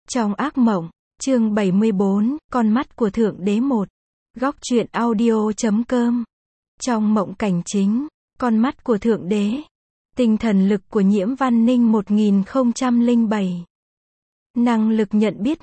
Trong ác mộng, chương 74, con mắt của Thượng Đế 1. Góc truyện audio.com. Trong mộng cảnh chính, con mắt của Thượng Đế. Tinh thần lực của Nhiễm Văn Ninh 1007. Năng lực nhận biết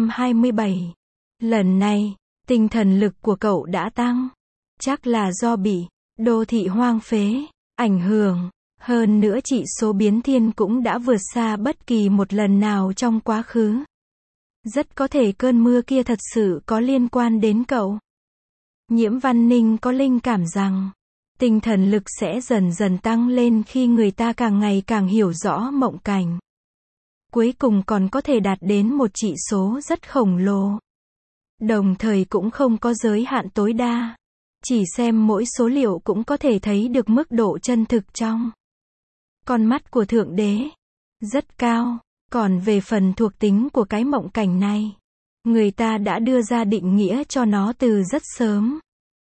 127. Lần này, tinh thần lực của cậu đã tăng. Chắc là do bị đô thị hoang phế ảnh hưởng. Hơn nữa chỉ số biến thiên cũng đã vượt xa bất kỳ một lần nào trong quá khứ. Rất có thể cơn mưa kia thật sự có liên quan đến cậu. Nhiễm Văn Ninh có linh cảm rằng, tinh thần lực sẽ dần dần tăng lên khi người ta càng ngày càng hiểu rõ mộng cảnh. Cuối cùng còn có thể đạt đến một chỉ số rất khổng lồ. Đồng thời cũng không có giới hạn tối đa. Chỉ xem mỗi số liệu cũng có thể thấy được mức độ chân thực trong con mắt của Thượng Đế. Rất cao. Còn về phần thuộc tính của cái mộng cảnh này, người ta đã đưa ra định nghĩa cho nó từ rất sớm.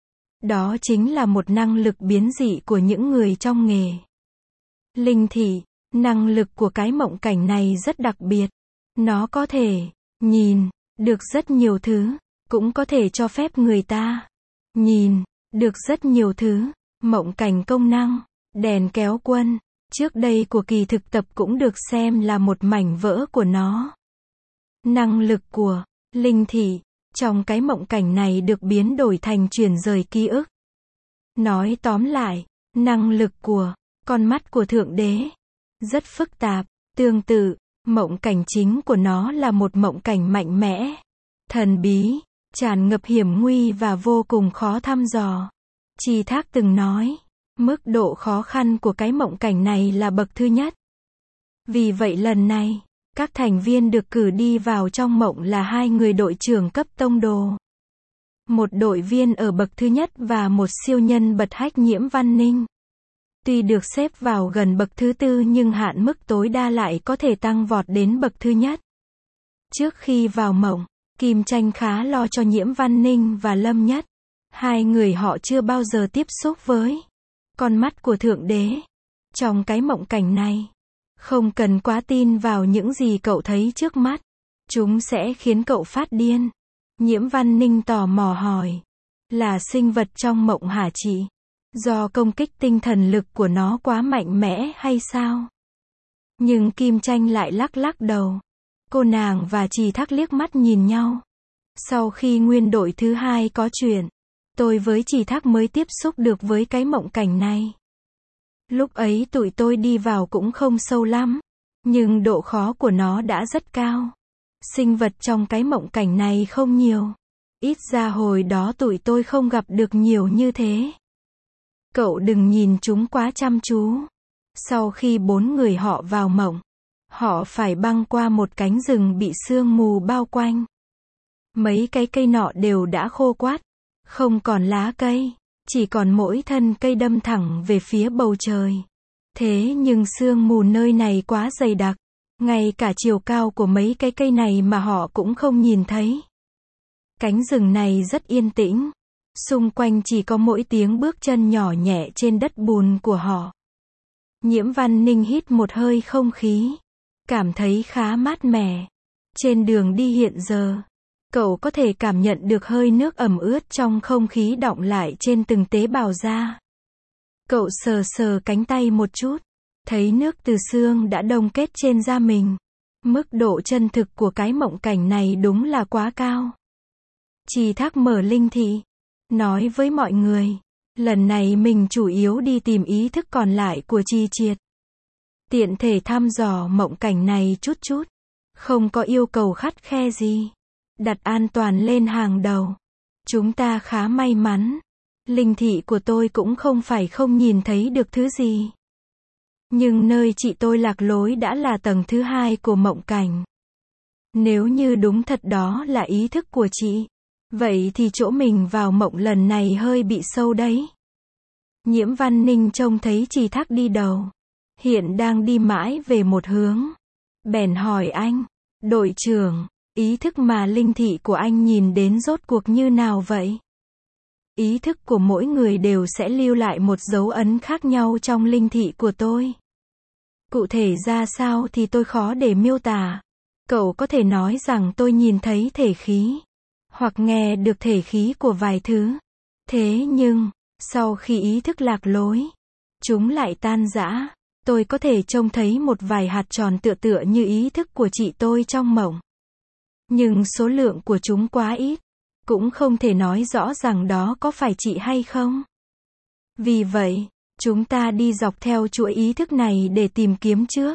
Đó chính là một năng lực biến dị của những người trong nghề linh thị. Năng lực của cái mộng cảnh này rất đặc biệt. Nó có thể nhìn được rất nhiều thứ, cũng có thể cho phép người ta nhìn được rất nhiều thứ. Mộng cảnh công năng, đèn kéo quân, trước đây của kỳ thực tập cũng được xem là một mảnh vỡ của nó. Năng lực của linh thị trong cái mộng cảnh này được biến đổi thành chuyển rời ký ức. Nói tóm lại, năng lực của con mắt của Thượng Đế rất phức tạp. Tương tự, mộng cảnh chính của nó là một mộng cảnh mạnh mẽ, thần bí, tràn ngập hiểm nguy và vô cùng khó thăm dò. Tri Thác từng nói, mức độ khó khăn của cái mộng cảnh này là bậc thứ nhất. Vì vậy lần này, các thành viên được cử đi vào trong mộng là 2 người đội trưởng cấp tông đồ. Một đội viên ở bậc thứ nhất và một siêu nhân bật hách Nhiễm Văn Ninh. Tuy được xếp vào gần bậc thứ tư nhưng hạn mức tối đa lại có thể tăng vọt đến bậc thứ nhất. Trước khi vào mộng, Kim Tranh khá lo cho Nhiễm Văn Ninh và Lâm Nhất. 2 người họ chưa bao giờ tiếp xúc với con mắt của Thượng Đế. Trong cái mộng cảnh này, không cần quá tin vào những gì cậu thấy trước mắt. Chúng sẽ khiến cậu phát điên. Nhiễm Văn Ninh tò mò hỏi. Là sinh vật trong mộng hả chị? Do công kích tinh thần lực của nó quá mạnh mẽ hay sao? Nhưng Kim Tranh lại lắc lắc đầu. Cô nàng và Trì Thác liếc mắt nhìn nhau. Sau khi nguyên đội thứ 2 có chuyện, tôi với Trì Thác mới tiếp xúc được với cái mộng cảnh này. Lúc ấy tụi tôi đi vào cũng không sâu lắm, nhưng độ khó của nó đã rất cao. Sinh vật trong cái mộng cảnh này không nhiều. Ít ra hồi đó tụi tôi không gặp được nhiều như thế. Cậu đừng nhìn chúng quá chăm chú. Sau khi 4 người họ vào mộng, họ phải băng qua một cánh rừng bị sương mù bao quanh. Mấy cái cây nọ đều đã khô quắt, không còn lá cây, chỉ còn mỗi thân cây đâm thẳng về phía bầu trời. Thế nhưng sương mù nơi này quá dày đặc, ngay cả chiều cao của mấy cái cây này mà họ cũng không nhìn thấy. Cánh rừng này rất yên tĩnh, xung quanh chỉ có mỗi tiếng bước chân nhỏ nhẹ trên đất bùn của họ. Nhiễm Văn Ninh hít một hơi không khí, cảm thấy khá mát mẻ. Trên đường đi hiện giờ, cậu có thể cảm nhận được hơi nước ẩm ướt trong không khí đọng lại trên từng tế bào da. Cậu sờ sờ cánh tay một chút, thấy nước từ xương đã đông kết trên da mình. Mức độ chân thực của cái mộng cảnh này đúng là quá cao. Trì Thác mở linh thị, nói với mọi người, lần này mình chủ yếu đi tìm ý thức còn lại của Chi Triệt. Tiện thể thăm dò mộng cảnh này chút chút, không có yêu cầu khắt khe gì. Đặt an toàn lên hàng đầu. Chúng ta khá may mắn. Linh thị của tôi cũng không phải không nhìn thấy được thứ gì. Nhưng nơi chị tôi lạc lối đã là tầng thứ 2 của mộng cảnh. Nếu như đúng thật đó là ý thức của chị, vậy thì chỗ mình vào mộng lần này hơi bị sâu đấy. Nhiễm Văn Ninh trông thấy Trì Thác đi đầu, hiện đang đi mãi về một hướng. Bèn hỏi anh, đội trưởng, ý thức mà linh thị của anh nhìn đến rốt cuộc như nào vậy? Ý thức của mỗi người đều sẽ lưu lại một dấu ấn khác nhau trong linh thị của tôi. Cụ thể ra sao thì tôi khó để miêu tả. Cậu có thể nói rằng tôi nhìn thấy thể khí, hoặc nghe được thể khí của vài thứ. Thế nhưng, sau khi ý thức lạc lối, chúng lại tan rã. Tôi có thể trông thấy một vài hạt tròn tựa tựa như ý thức của chị tôi trong mộng. Nhưng số lượng của chúng quá ít, cũng không thể nói rõ rằng đó có phải chị hay không. Vì vậy, chúng ta đi dọc theo chuỗi ý thức này để tìm kiếm trước.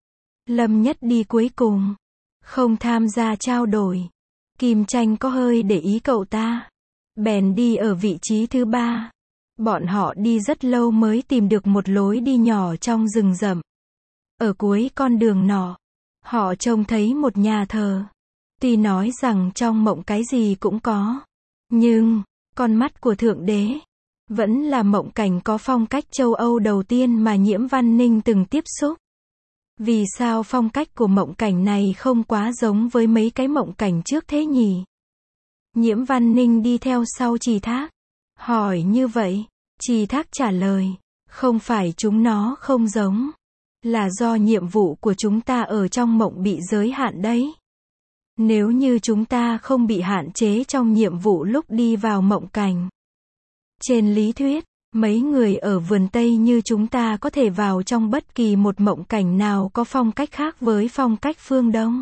Lâm Nhất đi cuối cùng, không tham gia trao đổi. Kim Tranh có hơi để ý cậu ta, bèn đi ở vị trí thứ 3. Bọn họ đi rất lâu mới tìm được một lối đi nhỏ trong rừng rậm. Ở cuối con đường nọ, họ trông thấy một nhà thờ. Tuy nói rằng trong mộng cái gì cũng có, nhưng, con mắt của Thượng Đế, vẫn là mộng cảnh có phong cách châu Âu đầu tiên mà Nhiễm Văn Ninh từng tiếp xúc. Vì sao phong cách của mộng cảnh này không quá giống với mấy cái mộng cảnh trước thế nhỉ? Nhiễm Văn Ninh đi theo sau Trì Thác, hỏi như vậy. Trì Thác trả lời, không phải chúng nó không giống, là do nhiệm vụ của chúng ta ở trong mộng bị giới hạn đấy. Nếu như chúng ta không bị hạn chế trong nhiệm vụ lúc đi vào mộng cảnh. Trên lý thuyết, mấy người ở vườn Tây như chúng ta có thể vào trong bất kỳ một mộng cảnh nào có phong cách khác với phong cách phương Đông.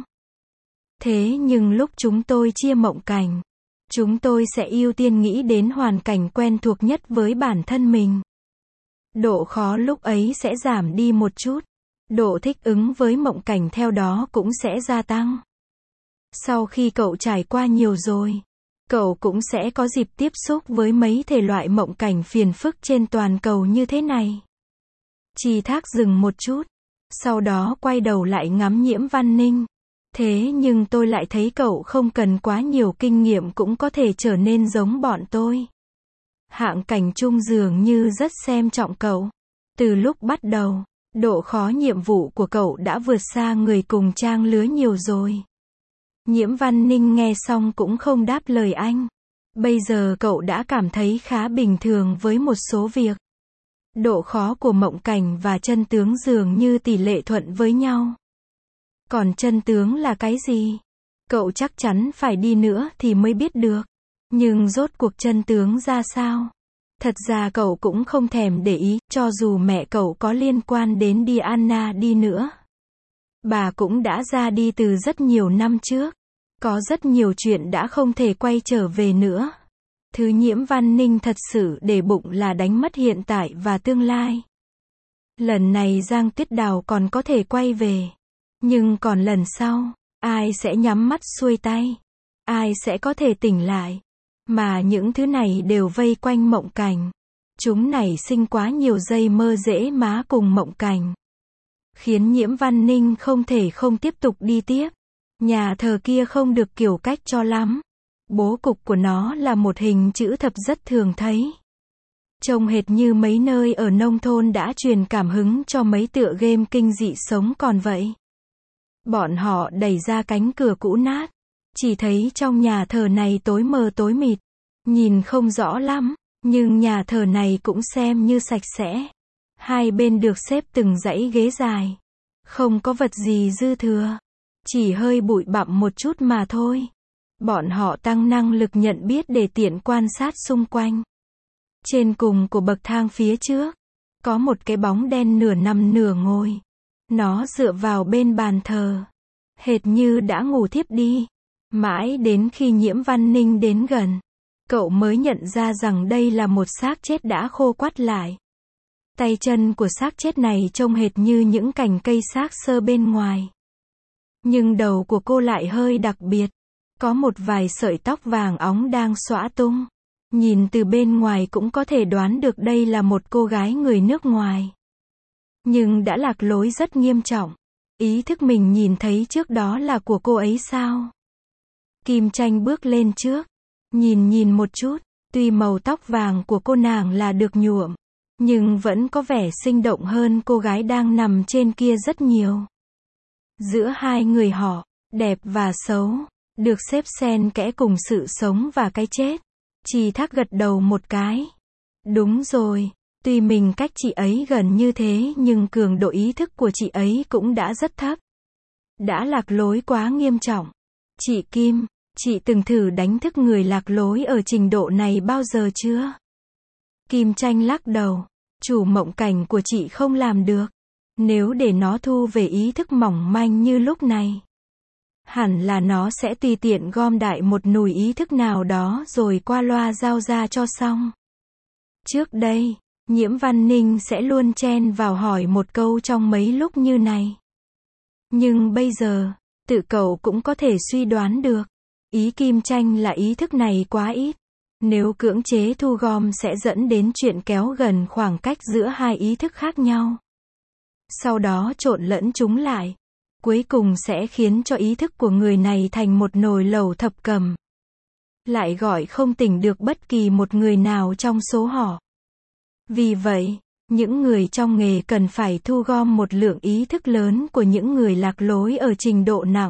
Thế nhưng lúc chúng tôi chia mộng cảnh, chúng tôi sẽ ưu tiên nghĩ đến hoàn cảnh quen thuộc nhất với bản thân mình. Độ khó lúc ấy sẽ giảm đi một chút. Độ thích ứng với mộng cảnh theo đó cũng sẽ gia tăng. Sau khi cậu trải qua nhiều rồi, cậu cũng sẽ có dịp tiếp xúc với mấy thể loại mộng cảnh phiền phức trên toàn cầu như thế này. Trì Thác dừng một chút, sau đó quay đầu lại ngắm Nhiễm Văn Ninh. Thế nhưng tôi lại thấy cậu không cần quá nhiều kinh nghiệm cũng có thể trở nên giống bọn tôi. Hạng cảnh trung dường như rất xem trọng cậu. Từ lúc bắt đầu, độ khó nhiệm vụ của cậu đã vượt xa người cùng trang lứa nhiều rồi. Nhiễm Văn Ninh nghe xong cũng không đáp lời anh. Bây giờ cậu đã cảm thấy khá bình thường với một số việc. Độ khó của mộng cảnh và chân tướng dường như tỷ lệ thuận với nhau. Còn chân tướng là cái gì? Cậu chắc chắn phải đi nữa thì mới biết được. Nhưng rốt cuộc chân tướng ra sao? Thật ra cậu cũng không thèm để ý, cho dù mẹ cậu có liên quan đến Diana đi nữa. Bà cũng đã ra đi từ rất nhiều năm trước. Có rất nhiều chuyện đã không thể quay trở về nữa. Thứ Nhiễm Văn Ninh thật sự để bụng là đánh mất hiện tại và tương lai. Lần này Giang Tuyết Đào còn có thể quay về. Nhưng còn lần sau, ai sẽ nhắm mắt xuôi tay? Ai sẽ có thể tỉnh lại? Mà những thứ này đều vây quanh mộng cảnh. Chúng nảy sinh quá nhiều dây mơ dễ má cùng mộng cảnh. Khiến Nhiễm Văn Ninh không thể không tiếp tục đi tiếp. Nhà thờ kia không được kiểu cách cho lắm. Bố cục của nó là một hình chữ thập rất thường thấy. Trông hệt như mấy nơi ở nông thôn đã truyền cảm hứng cho mấy tựa game kinh dị sống còn vậy. Bọn họ đẩy ra cánh cửa cũ nát. Chỉ thấy trong nhà thờ này tối mờ tối mịt. Nhìn không rõ lắm, nhưng nhà thờ này cũng xem như sạch sẽ. Hai bên được xếp từng dãy ghế dài. Không có vật gì dư thừa. Chỉ hơi bụi bặm một chút mà thôi. Bọn họ tăng năng lực nhận biết để tiện quan sát xung quanh. Trên cùng của bậc thang phía trước, có một cái bóng đen nửa nằm nửa ngồi. Nó dựa vào bên bàn thờ. Hệt như đã ngủ thiếp đi. Mãi đến khi Nhiễm Văn Ninh đến gần, cậu mới nhận ra rằng đây là một xác chết đã khô quắt lại. Tay chân của xác chết này trông hệt như những cành cây xác xơ bên ngoài. Nhưng đầu của cô lại hơi đặc biệt. Có một vài sợi tóc vàng óng đang xõa tung. Nhìn từ bên ngoài cũng có thể đoán được đây là một cô gái người nước ngoài. Nhưng đã lạc lối rất nghiêm trọng. Ý thức mình nhìn thấy trước đó là của cô ấy sao? Kim Tranh bước lên trước. Nhìn một chút. Tuy màu tóc vàng của cô nàng là được nhuộm, nhưng vẫn có vẻ sinh động hơn cô gái đang nằm trên kia rất nhiều. Giữa hai người họ, đẹp và xấu, được xếp xen kẽ cùng sự sống và cái chết. Trì Thác gật đầu một cái. Đúng rồi, tuy mình cách chị ấy gần như thế nhưng cường độ ý thức của chị ấy cũng đã rất thấp. đã lạc lối quá nghiêm trọng. Chị Kim, chị từng thử đánh thức người lạc lối ở trình độ này bao giờ chưa? Kim Tranh lắc đầu. Chủ mộng cảnh của chị không làm được. Nếu để nó thu về ý thức mỏng manh như lúc này, hẳn là nó sẽ tùy tiện gom đại một nùi ý thức nào đó rồi qua loa giao ra cho xong. Trước đây, Nhiễm Văn Ninh sẽ luôn chen vào hỏi một câu trong mấy lúc như này. Nhưng bây giờ, tự cậu cũng có thể suy đoán được. Ý Kim Tranh là ý thức này quá ít. Nếu cưỡng chế thu gom sẽ dẫn đến chuyện kéo gần khoảng cách giữa hai ý thức khác nhau. Sau đó trộn lẫn chúng lại. Cuối cùng sẽ khiến cho ý thức của người này thành một nồi lẩu thập cẩm. Lại gọi không tỉnh được bất kỳ một người nào trong số họ. Vì vậy, những người trong nghề cần phải thu gom một lượng ý thức lớn của những người lạc lối ở trình độ nặng.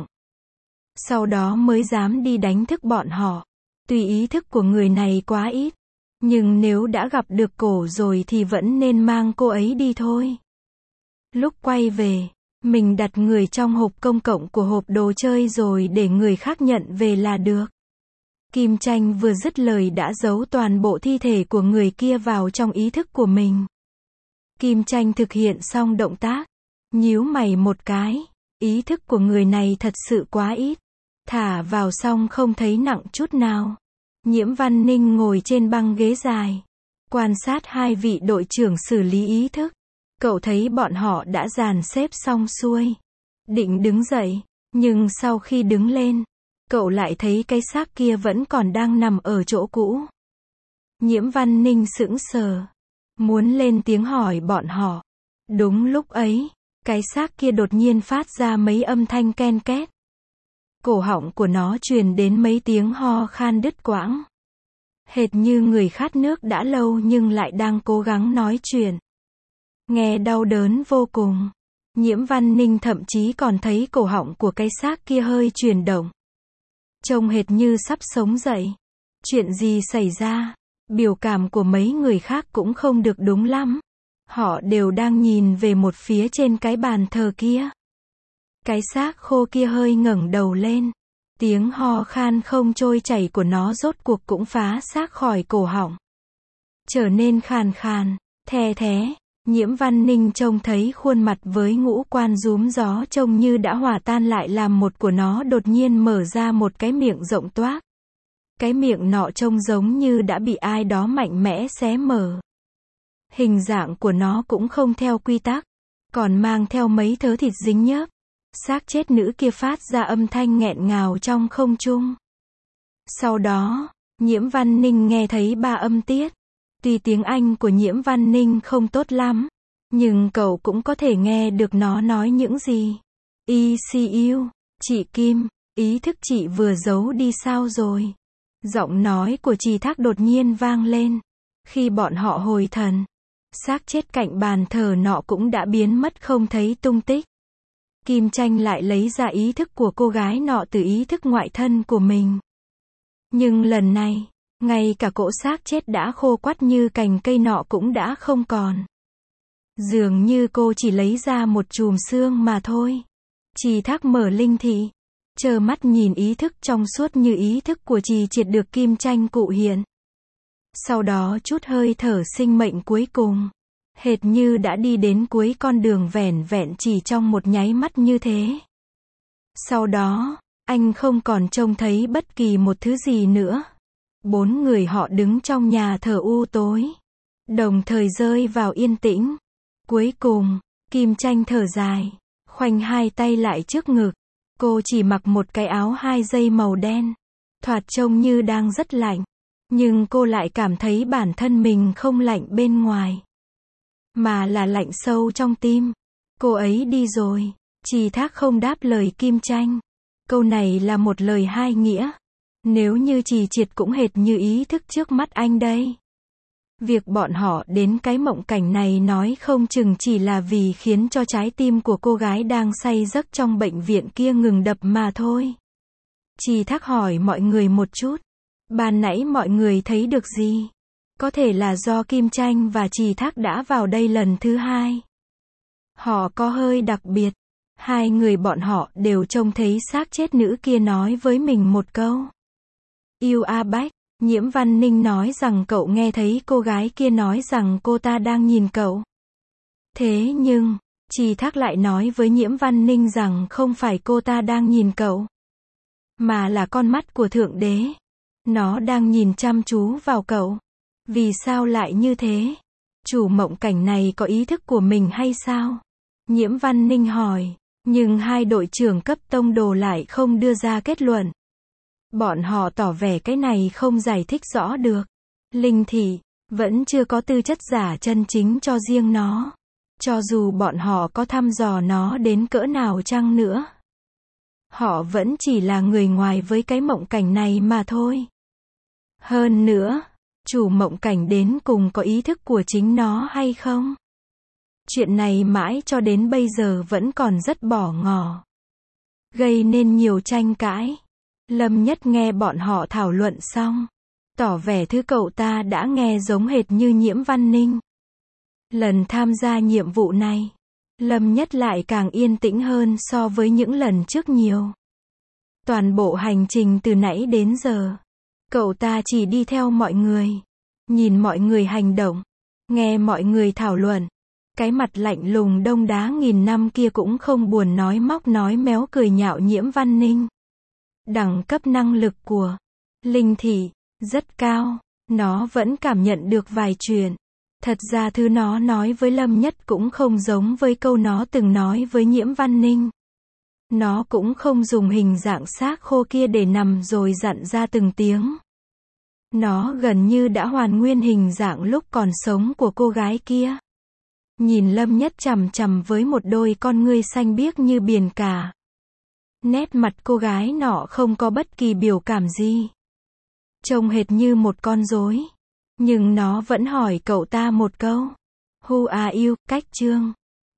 Sau đó mới dám đi đánh thức bọn họ. Tuy ý thức của người này quá ít, nhưng nếu đã gặp được cổ rồi thì vẫn nên mang cô ấy đi thôi. Lúc quay về, mình đặt người trong hộp công cộng của hộp đồ chơi rồi để người khác nhận về là được. Kim Tranh vừa dứt lời đã giấu toàn bộ thi thể của người kia vào trong ý thức của mình. Kim Tranh thực hiện xong động tác, nhíu mày một cái, ý thức của người này thật sự quá ít. Thả vào xong không thấy nặng chút nào. Nhiễm Văn Ninh ngồi trên băng ghế dài, quan sát hai vị đội trưởng xử lý ý thức. Cậu thấy bọn họ đã dàn xếp xong xuôi, định đứng dậy, nhưng sau khi đứng lên, cậu lại thấy cái xác kia vẫn còn đang nằm ở chỗ cũ. Nhiễm Văn Ninh sững sờ, muốn lên tiếng hỏi bọn họ. Đúng lúc ấy, cái xác kia đột nhiên phát ra mấy âm thanh ken két. Cổ họng của nó truyền đến mấy tiếng ho khan đứt quãng. Hệt như người khát nước đã lâu nhưng lại đang cố gắng nói chuyện. Nghe đau đớn vô cùng. Nhiễm Văn Ninh thậm chí còn thấy cổ họng của cái xác kia hơi chuyển động. Trông hệt như sắp sống dậy. Chuyện gì xảy ra? Biểu cảm của mấy người khác cũng không được đúng lắm. Họ đều đang nhìn về một phía trên cái bàn thờ kia. Cái xác khô kia hơi ngẩng đầu lên. Tiếng ho khan không trôi chảy của nó rốt cuộc cũng phá xác khỏi cổ họng. Trở nên khàn khàn, the thé. Nhiễm Văn Ninh trông thấy khuôn mặt với ngũ quan rúm gió trông như đã hòa tan lại làm một của nó đột nhiên mở ra một cái miệng rộng toác. Cái miệng nọ trông giống như đã bị ai đó mạnh mẽ xé mở. Hình dạng của nó cũng không theo quy tắc, còn mang theo mấy thớ thịt dính nhớp. Xác chết nữ kia phát ra âm thanh nghẹn ngào trong không trung. Sau đó, Nhiễm Văn Ninh nghe thấy 3 âm tiết. Tuy tiếng Anh của Nhiễm Văn Ninh không tốt lắm, nhưng cậu cũng có thể nghe được nó nói những gì. ECU, chị Kim, ý thức chị vừa giấu đi sao rồi? Giọng nói của Trì Thác đột nhiên vang lên. Khi bọn họ hồi thần, xác chết cạnh bàn thờ nọ cũng đã biến mất không thấy tung tích. Kim Tranh lại lấy ra ý thức của cô gái nọ từ ý thức ngoại thân của mình. Nhưng lần này, ngay cả cỗ xác chết đã khô quắt như cành cây nọ cũng đã không còn. Dường như cô chỉ lấy ra một chùm xương mà thôi. Trì Thác mở linh thị, trơ mắt nhìn ý thức trong suốt như ý thức của Trì Triệt được Kim Tranh cụ hiện. Sau đó chút hơi thở sinh mệnh cuối cùng. Hệt như đã đi đến cuối con đường vẻn vẹn chỉ trong một nháy mắt như thế. Sau đó, anh không còn trông thấy bất kỳ một thứ gì nữa. 4 người họ đứng trong nhà thờ u tối, đồng thời rơi vào yên tĩnh. Cuối cùng, Kim Tranh thở dài, khoanh hai tay lại trước ngực. Cô chỉ mặc một cái áo 2 dây màu đen, thoạt trông như đang rất lạnh, nhưng cô lại cảm thấy bản thân mình không lạnh bên ngoài, mà là lạnh sâu trong tim. Cô ấy đi rồi. Trì Thác không đáp lời Kim Tranh. Câu này là một lời hai nghĩa. Nếu như Trì Triệt cũng hệt như ý thức trước mắt anh đây. Việc bọn họ đến cái mộng cảnh này nói không chừng chỉ là vì khiến cho trái tim của cô gái đang say giấc trong bệnh viện kia ngừng đập mà thôi. Trì Thác hỏi mọi người một chút. Ban nãy mọi người thấy được gì? Có thể là do Kim Tranh và Trì Thác đã vào đây lần thứ 2. Họ có hơi đặc biệt. Hai người bọn họ đều trông thấy xác chết nữ kia nói với mình một câu. Yêu A Bách, Nhiễm Văn Ninh nói rằng cậu nghe thấy cô gái kia nói rằng cô ta đang nhìn cậu. Thế nhưng, Trì Thác lại nói với Nhiễm Văn Ninh rằng không phải cô ta đang nhìn cậu, mà là con mắt của Thượng Đế. Nó đang nhìn chăm chú vào cậu. Vì sao lại như thế? Chủ mộng cảnh này có ý thức của mình hay sao? Nhiễm Văn Ninh hỏi. Nhưng hai đội trưởng cấp tông đồ lại không đưa ra kết luận. Bọn họ tỏ vẻ cái này không giải thích rõ được. Linh thị vẫn chưa có tư chất giả chân chính cho riêng nó. Cho dù bọn họ có thăm dò nó đến cỡ nào chăng nữa, họ vẫn chỉ là người ngoài với cái mộng cảnh này mà thôi. Hơn nữa, chủ mộng cảnh đến cùng có ý thức của chính nó hay không? Chuyện này mãi cho đến bây giờ vẫn còn rất bỏ ngỏ, gây nên nhiều tranh cãi. Lâm Nhất nghe bọn họ thảo luận xong, tỏ vẻ thứ cậu ta đã nghe giống hệt như Nhiễm Văn Ninh. Lần tham gia nhiệm vụ này, Lâm Nhất lại càng yên tĩnh hơn so với những lần trước nhiều. Toàn bộ hành trình từ nãy đến giờ, cậu ta chỉ đi theo mọi người, nhìn mọi người hành động, nghe mọi người thảo luận. Cái mặt lạnh lùng đông đá nghìn năm kia cũng không buồn nói móc nói méo cười nhạo Nhiễm Văn Ninh. Đẳng cấp năng lực của Linh thị rất cao, nó vẫn cảm nhận được vài chuyện. Thật ra thứ nó nói với Lâm Nhất cũng không giống với câu nó từng nói với Nhiễm Văn Ninh. Nó cũng không dùng hình dạng xác khô kia để nằm rồi dặn ra từng tiếng. Nó gần như đã hoàn nguyên hình dạng lúc còn sống của cô gái kia. Nhìn Lâm Nhất chằm chằm với một đôi con ngươi xanh biếc như biển cả. Nét mặt cô gái nọ không có bất kỳ biểu cảm gì. Trông hệt như một con rối. Nhưng nó vẫn hỏi cậu ta một câu. Who are you, Cách Trương?